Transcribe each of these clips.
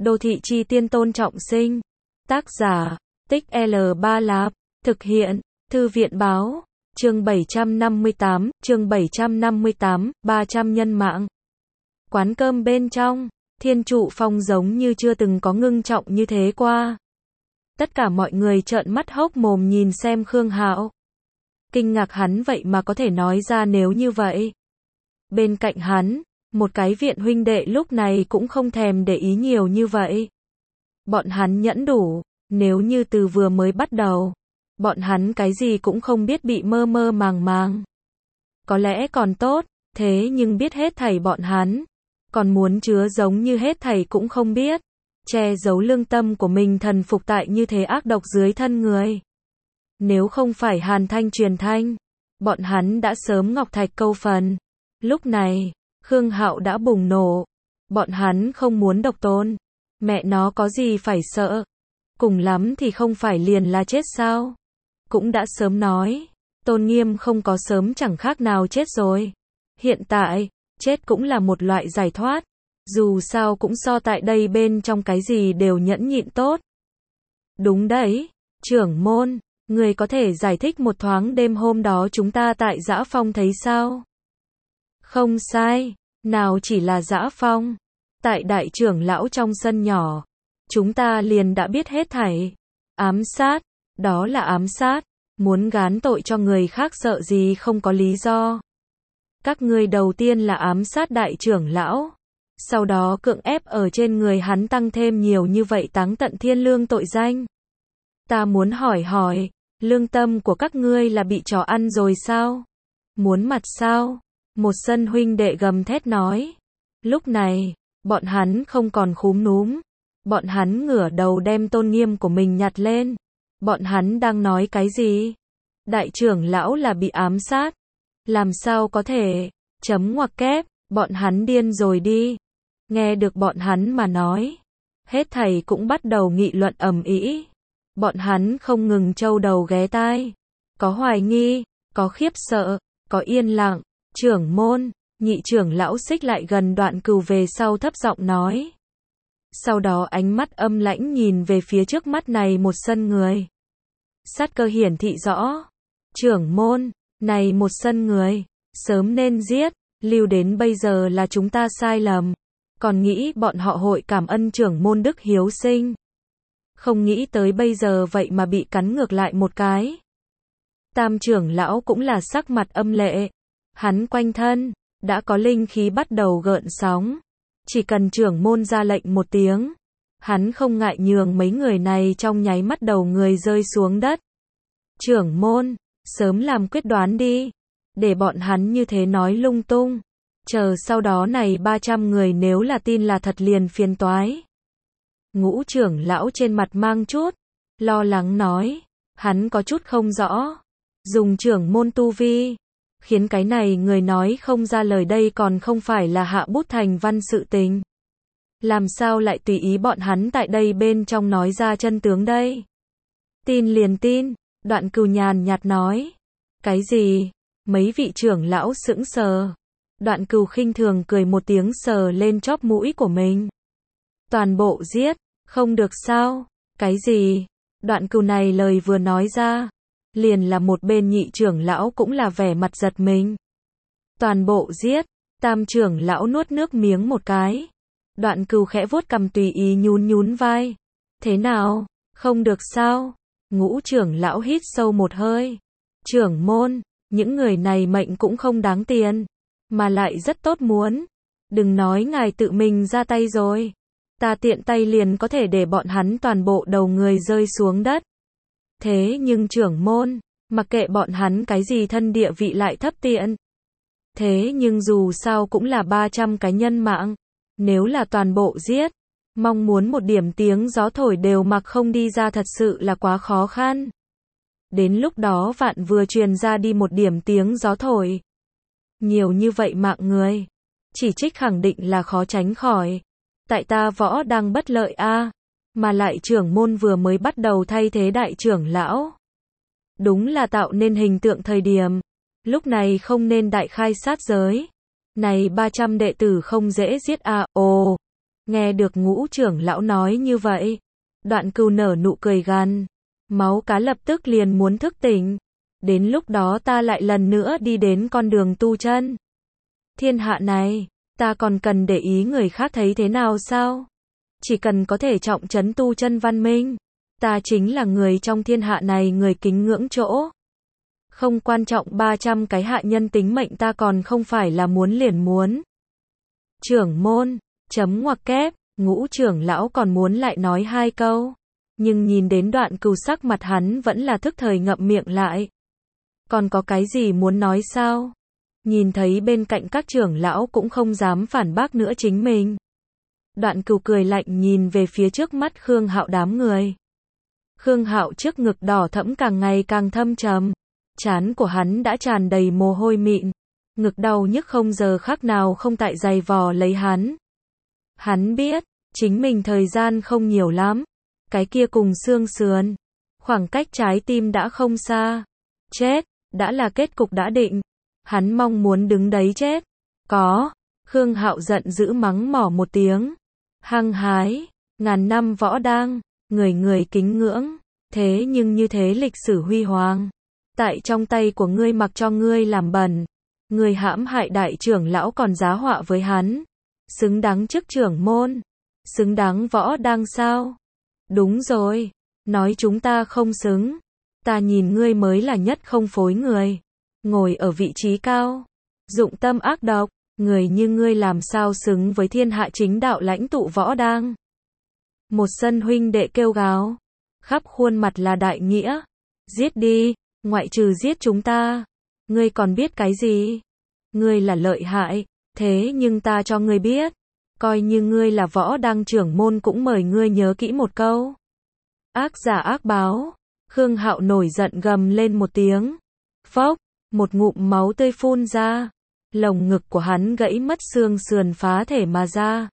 Đô thị chi tiên Tôn Trọng Sinh. Tác giả, Tích L Ba Lạp. Thực hiện, Thư viện báo. Chương 758, 300 nhân mạng. Quán cơm bên trong, Thiên Trụ Phong giống như chưa từng có ngưng trọng như thế qua. Tất cả mọi người trợn mắt hốc mồm nhìn xem Khương Hạo. Kinh ngạc hắn vậy mà có thể nói ra nếu như vậy. Bên cạnh hắn, một cái viện huynh đệ lúc này cũng không thèm để ý nhiều như vậy. Bọn hắn nhẫn đủ, nếu như từ vừa mới bắt đầu, bọn hắn cái gì cũng không biết bị mơ mơ màng màng. Có lẽ còn tốt, thế nhưng biết hết thảy bọn hắn, còn muốn chứa giống như hết thảy cũng không biết, che giấu lương tâm của mình thần phục tại như thế ác độc dưới thân người. Nếu không phải Hàn Thanh truyền thanh, bọn hắn đã sớm ngọc thạch câu phần. Lúc này, Khương Hạo đã bùng nổ. Bọn hắn không muốn độc tôn. Mẹ nó có gì phải sợ. Cùng lắm thì không phải liền là chết sao. Cũng đã sớm nói. Tôn nghiêm không có sớm chẳng khác nào chết rồi. Hiện tại, chết cũng là một loại giải thoát. Dù sao cũng so tại đây bên trong cái gì đều nhẫn nhịn tốt. Đúng đấy, trưởng môn. Người có thể giải thích một thoáng đêm hôm đó chúng ta tại Dã Phong thấy sao? Không sai, nào chỉ là Dã Phong. Tại đại trưởng lão trong sân nhỏ, chúng ta liền đã biết hết thảy. Ám sát, đó là ám sát, muốn gán tội cho người khác sợ gì không có lý do. Các ngươi đầu tiên là ám sát đại trưởng lão, sau đó cưỡng ép ở trên người hắn tăng thêm nhiều như vậy táng tận thiên lương tội danh. Ta muốn hỏi, lương tâm của các ngươi là bị chó ăn rồi sao? Muốn mặt sao? Một sân huynh đệ gầm thét nói. Lúc này, bọn hắn không còn khúm núm. Bọn hắn ngửa đầu đem tôn nghiêm của mình nhặt lên. Bọn hắn đang nói cái gì? Đại trưởng lão là bị ám sát. Làm sao có thể? Chấm ngoặc kép, bọn hắn điên rồi đi. Nghe được bọn hắn mà nói. Hết thầy cũng bắt đầu nghị luận ầm ĩ. Bọn hắn không ngừng trâu đầu ghé tai. Có hoài nghi, có khiếp sợ, có yên lặng. Trưởng môn, nhị trưởng lão xích lại gần Đoạn Cừu về sau thấp giọng nói. Sau đó ánh mắt âm lãnh nhìn về phía trước mắt này một sân người. Sát cơ hiển thị rõ. Trưởng môn, này một sân người, sớm nên giết, lưu đến bây giờ là chúng ta sai lầm. Còn nghĩ bọn họ hội cảm ơn trưởng môn đức hiếu sinh. Không nghĩ tới bây giờ vậy mà bị cắn ngược lại một cái. Tam trưởng lão cũng là sắc mặt âm lệ. Hắn quanh thân, đã có linh khí bắt đầu gợn sóng. Chỉ cần trưởng môn ra lệnh một tiếng, hắn không ngại nhường mấy người này trong nháy mắt đầu người rơi xuống đất. Trưởng môn, sớm làm quyết đoán đi. Để bọn hắn như thế nói lung tung. Chờ sau đó này 300 người nếu là tin là thật liền phiền toái. Ngũ trưởng lão trên mặt mang chút lo lắng nói. Hắn có chút không rõ. Dùng trưởng môn tu vi. Khiến cái này người nói không ra lời đây còn không phải là hạ bút thành văn sự tình. Làm sao lại tùy ý bọn hắn tại đây bên trong nói ra chân tướng đây? Tin liền tin, Đoạn Cừu nhàn nhạt nói. Cái gì? Mấy vị trưởng lão sững sờ. Đoạn Cừu khinh thường cười một tiếng sờ lên chóp mũi của mình. Toàn bộ giết, không được sao? Cái gì? Đoạn Cừu này lời vừa nói ra. Liền là một bên nhị trưởng lão cũng là vẻ mặt giật mình. Toàn bộ giết, tam trưởng lão nuốt nước miếng một cái. Đoạn Cừu khẽ vuốt cằm tùy ý nhún vai. Thế nào, không được sao? Ngũ trưởng lão hít sâu một hơi. Trưởng môn, những người này mệnh cũng không đáng tiền, mà lại rất tốt muốn. Đừng nói ngài tự mình ra tay rồi. Ta tiện tay liền có thể để bọn hắn toàn bộ đầu người rơi xuống đất. Thế nhưng trưởng môn, mặc kệ bọn hắn cái gì thân địa vị lại thấp tiện. Thế nhưng dù sao cũng là 300 cái nhân mạng. Nếu là toàn bộ giết, mong muốn một điểm tiếng gió thổi đều mặc không đi ra thật sự là quá khó khăn. Đến lúc đó vạn vừa truyền ra đi một điểm tiếng gió thổi. Nhiều như vậy mạng người. Chỉ trích khẳng định là khó tránh khỏi. Tại ta võ đang bất lợi a. Mà lại trưởng môn vừa mới bắt đầu thay thế đại trưởng lão. Đúng là tạo nên hình tượng thời điểm. Lúc này không nên đại khai sát giới. Này 300 đệ tử không dễ giết a. Ồ. Nghe được Ngũ trưởng lão nói như vậy, Đoạn Cừu nở nụ cười gằn, máu cá lập tức liền muốn thức tỉnh. Đến lúc đó ta lại lần nữa đi đến con đường tu chân. Thiên hạ này, ta còn cần để ý người khác thấy thế nào sao? Chỉ cần có thể trọng trấn tu chân văn minh, ta chính là người trong thiên hạ này người kính ngưỡng chỗ. Không quan trọng 300 cái hạ nhân tính mệnh ta còn không phải là muốn liền muốn. Trưởng môn, chấm ngoặc kép, Ngũ trưởng lão còn muốn lại nói 2 câu. Nhưng nhìn đến Đoạn Cừu sắc mặt hắn vẫn là thức thời ngậm miệng lại. Còn có cái gì muốn nói sao? Nhìn thấy bên cạnh các trưởng lão cũng không dám phản bác nữa chính mình. Đoạn Cừu cười lạnh nhìn về phía trước mắt Khương Hạo đám người. Khương Hạo trước ngực đỏ thẫm càng ngày càng thâm trầm. Trán của hắn đã tràn đầy mồ hôi mịn. Ngực đau nhức không giờ khắc nào không tại giày vò lấy hắn. Hắn biết, chính mình thời gian không nhiều lắm. Cái kia cùng xương sườn. Khoảng cách trái tim đã không xa. Chết, đã là kết cục đã định. Hắn mong muốn đứng đấy chết. Có. Khương Hạo giận dữ mắng mỏ một tiếng. Hăng hái, ngàn năm võ đang, người người kính ngưỡng. Thế nhưng như thế lịch sử huy hoàng. Tại trong tay của ngươi mặc cho ngươi làm bẩn. Ngươi hãm hại đại trưởng lão còn giá họa với hắn. Xứng đáng chức trưởng môn. Xứng đáng võ đang sao? Đúng rồi. Nói chúng ta không xứng. Ta nhìn ngươi mới là nhất không phối người. Ngồi ở vị trí cao. Dụng tâm ác độc. Người như ngươi làm sao xứng với thiên hạ chính đạo lãnh tụ võ đang. Một sân huynh đệ kêu gào. Khắp khuôn mặt là đại nghĩa. Giết đi, ngoại trừ giết chúng ta. Ngươi còn biết cái gì? Ngươi là lợi hại. Thế nhưng ta cho ngươi biết. Coi như ngươi là võ đang trưởng môn cũng mời ngươi nhớ kỹ một câu. Ác giả ác báo. Khương Hạo nổi giận gầm lên một tiếng. Phốc, một ngụm máu tươi phun ra. Lồng ngực của hắn gãy mất xương sườn phá thể mà ra.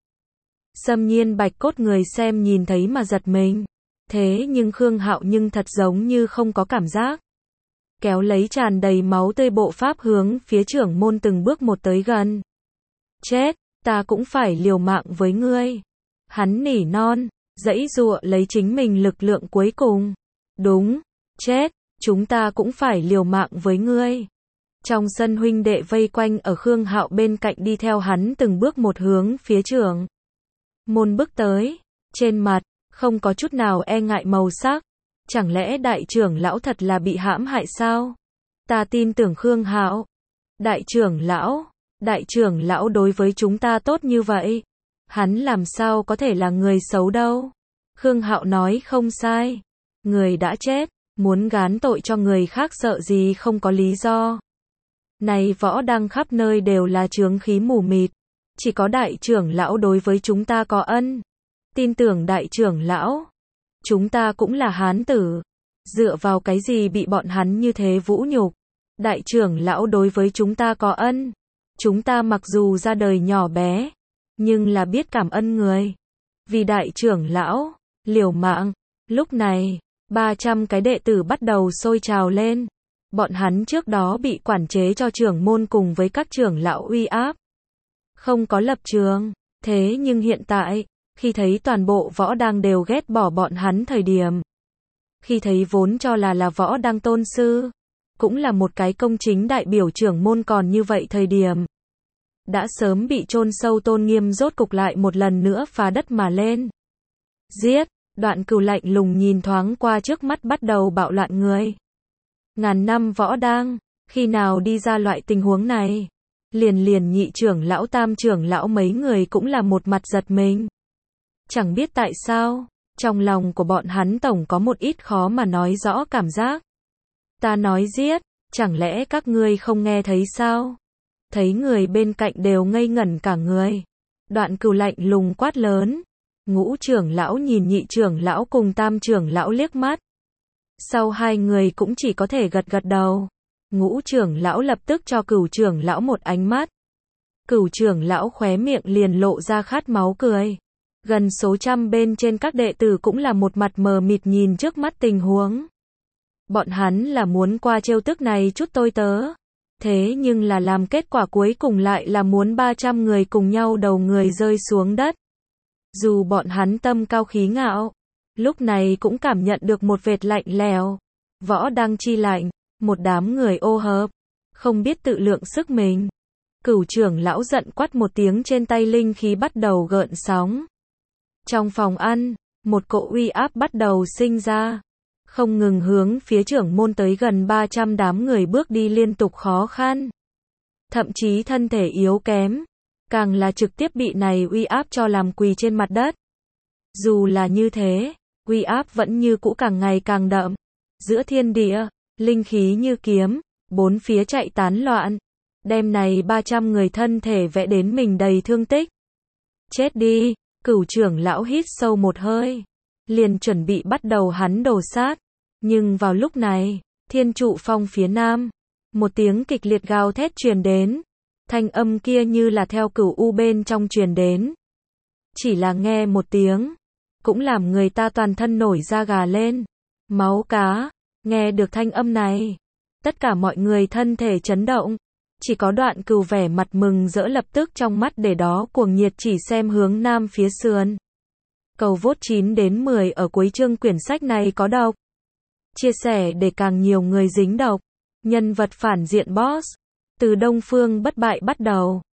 Xâm Nhiên Bạch Cốt người xem nhìn thấy mà giật mình. Thế nhưng Khương Hạo nhưng thật giống như không có cảm giác. Kéo lấy tràn đầy máu tươi bộ pháp hướng phía trưởng môn từng bước một tới gần. Chết, ta cũng phải liều mạng với ngươi. Hắn nỉ non, giãy giụa lấy chính mình lực lượng cuối cùng. Đúng, chết, chúng ta cũng phải liều mạng với ngươi. Trong sân huynh đệ vây quanh ở Khương Hạo bên cạnh đi theo hắn từng bước một hướng phía trưởng môn bước tới. Trên mặt, không có chút nào e ngại màu sắc. Chẳng lẽ đại trưởng lão thật là bị hãm hại sao? Ta tin tưởng Khương Hạo. Đại trưởng lão đối với chúng ta tốt như vậy. Hắn làm sao có thể là người xấu đâu. Khương Hạo nói không sai. Người đã chết, muốn gán tội cho người khác sợ gì không có lý do. Này võ đang khắp nơi đều là chướng khí mù mịt. Chỉ có đại trưởng lão đối với chúng ta có ân. Tin tưởng đại trưởng lão. Chúng ta cũng là hán tử. Dựa vào cái gì bị bọn hắn như thế vũ nhục. Đại trưởng lão đối với chúng ta có ân. Chúng ta mặc dù ra đời nhỏ bé, nhưng là biết cảm ơn người. Vì đại trưởng lão, liều mạng. Lúc này, 300 cái đệ tử bắt đầu sôi trào lên. Bọn hắn trước đó bị quản chế cho trưởng môn cùng với các trưởng lão uy áp. Không có lập trường. Thế nhưng hiện tại, khi thấy toàn bộ võ đang đều ghét bỏ bọn hắn thời điểm. Khi thấy vốn cho là võ đang tôn sư. Cũng là một cái công chính đại biểu trưởng môn còn như vậy thời điểm. Đã sớm bị chôn sâu tôn nghiêm rốt cục lại một lần nữa phá đất mà lên. Giết, Đoạn Cừu lạnh lùng nhìn thoáng qua trước mắt bắt đầu bạo loạn người. Ngàn năm võ đang, khi nào đi ra loại tình huống này? Liền nhị trưởng lão tam trưởng lão mấy người cũng là một mặt giật mình. Chẳng biết tại sao, trong lòng của bọn hắn tổng có một ít khó mà nói rõ cảm giác. Ta nói giết, chẳng lẽ các ngươi không nghe thấy sao? Thấy người bên cạnh đều ngây ngẩn cả người. Đoạn Cừu lạnh lùng quát lớn. Ngũ trưởng lão nhìn nhị trưởng lão cùng tam trưởng lão liếc mắt. Sau hai người cũng chỉ có thể gật gật đầu. Ngũ trưởng lão lập tức cho Cửu trưởng lão một ánh mắt. Cửu trưởng lão khóe miệng liền lộ ra khát máu cười. Gần số trăm bên trên các đệ tử cũng là một mặt mờ mịt nhìn trước mắt tình huống. Bọn hắn là muốn qua trêu tức này chút tôi tớ. Thế nhưng là làm kết quả cuối cùng lại là muốn 300 người cùng nhau đầu người rơi xuống đất. Dù bọn hắn tâm cao khí ngạo, lúc này cũng cảm nhận được một vệt lạnh lẽo. Võ Đăng Chi lạnh, một đám người ô hợp, không biết tự lượng sức mình. Cửu trưởng lão giận quát một tiếng, trên tay linh khí bắt đầu gợn sóng. Trong phòng ăn, một cỗ uy áp bắt đầu sinh ra, không ngừng hướng phía trưởng môn tới gần 300 đám người bước đi liên tục khó khăn. Thậm chí thân thể yếu kém, càng là trực tiếp bị này uy áp cho làm quỳ trên mặt đất. Dù là như thế, uy áp vẫn như cũ càng ngày càng đậm. Giữa thiên địa, linh khí như kiếm, bốn phía chạy tán loạn. Đem này 300 người thân thể vẽ đến mình đầy thương tích. Chết đi, cửu trưởng lão hít sâu một hơi, liền chuẩn bị bắt đầu hắn đổ sát. Nhưng vào lúc này, Thiên Trụ Phong phía nam, một tiếng kịch liệt gào thét truyền đến. Thanh âm kia như là theo cửu u bên trong truyền đến. Chỉ là nghe một tiếng, cũng làm người ta toàn thân nổi da gà lên. Máu cá, nghe được thanh âm này, tất cả mọi người thân thể chấn động. Chỉ có Đoạn Cừu vẻ mặt mừng rỡ, lập tức trong mắt để đó cuồng nhiệt chỉ xem hướng nam phía sườn. Cầu vote 9 đến 10 ở cuối chương quyển sách này có đọc. Chia sẻ để càng nhiều người dính đọc. Nhân vật phản diện boss, từ Đông Phương Bất Bại bắt đầu.